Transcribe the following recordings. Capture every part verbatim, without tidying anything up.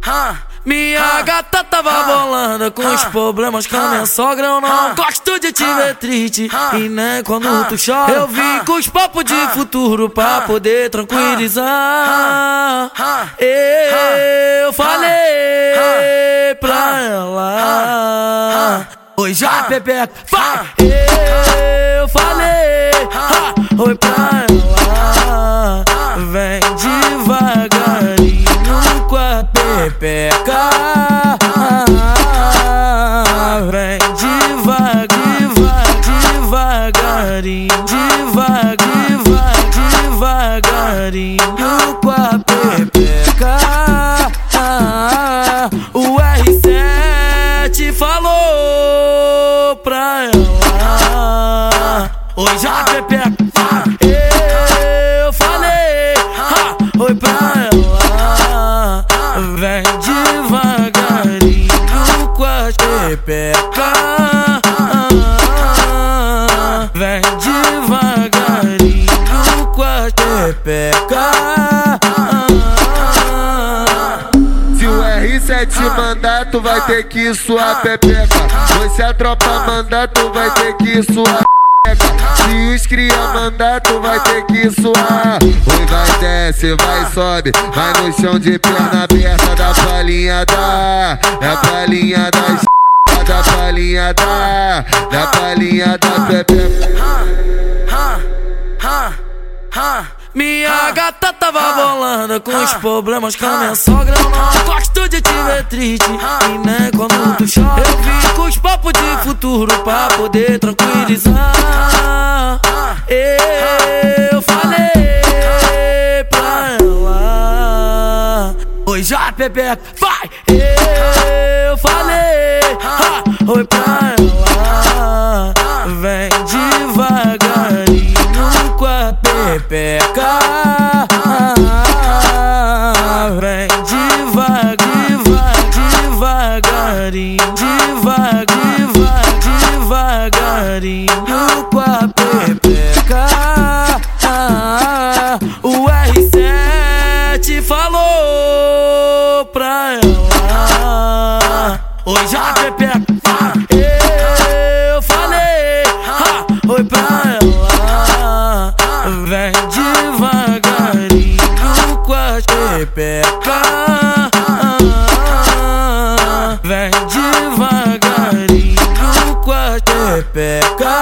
Minha gata tava bolando com os problemas com a minha sogra. Eu não gosto de te ver triste e nem quando tu chora. Eu vim com os papos de futuro pra poder tranquilizar. Eu falei pra ela: oi, já pepeca, vai! Eu falei: oi pra ela, vem devagarinho com a pepeca. Vem devagar, devagarinho, devagar, devagarinho com a pepeca. O R sete falou pra ela: oi, já pepeca. Eu falei: oi pra ela, vem devagarinho com a pepeca. Vem devagarinho com a pepeca. Se o R sete mandar, tu vai ter que suar pepeca. Pois se a tropa mandar, tu vai ter que suar. Se os cria mandar, tu vai ter que suar. Oi, vai, desce, vai, sobe, vai no chão de perna aberta. Da palhinha da, da palhinha da, da palhinha da, da palhinha da pepeca. Minha gata tava bolando com os problemas com a minha sogra. Eu não gosto de te ver triste e nem quando tu chora. Eu vim com os papos de futuro pra poder tranquilizar. Eu falei pra ela: oi, já pepeca, vai! Eu falei: oi pra ela, vem devagarinho com a pepeca. Vem devagar, devagarinho, devagar, devagarinho com a pepeca. O R sete falou pra ela: oi, já pepeca. Eu falei: oi pra ela, vem devagarinho com a pepeca. Vem devagarinho com a pepeca.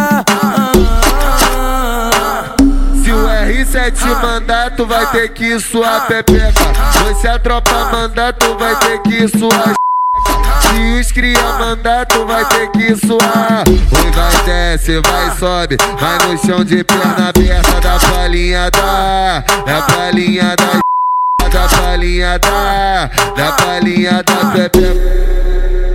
Se o R sete mandar, tu vai ter que suar pepeca. Pois se a tropa mandar, tu vai ter que suar. Se os cria mandar, tu vai ter que suar. Oi, vai, desce, vai, sobe, vai no chão de perna aberta. Da palhinha da, da palhinha da, da palhinha da, da palhinha da pepeca.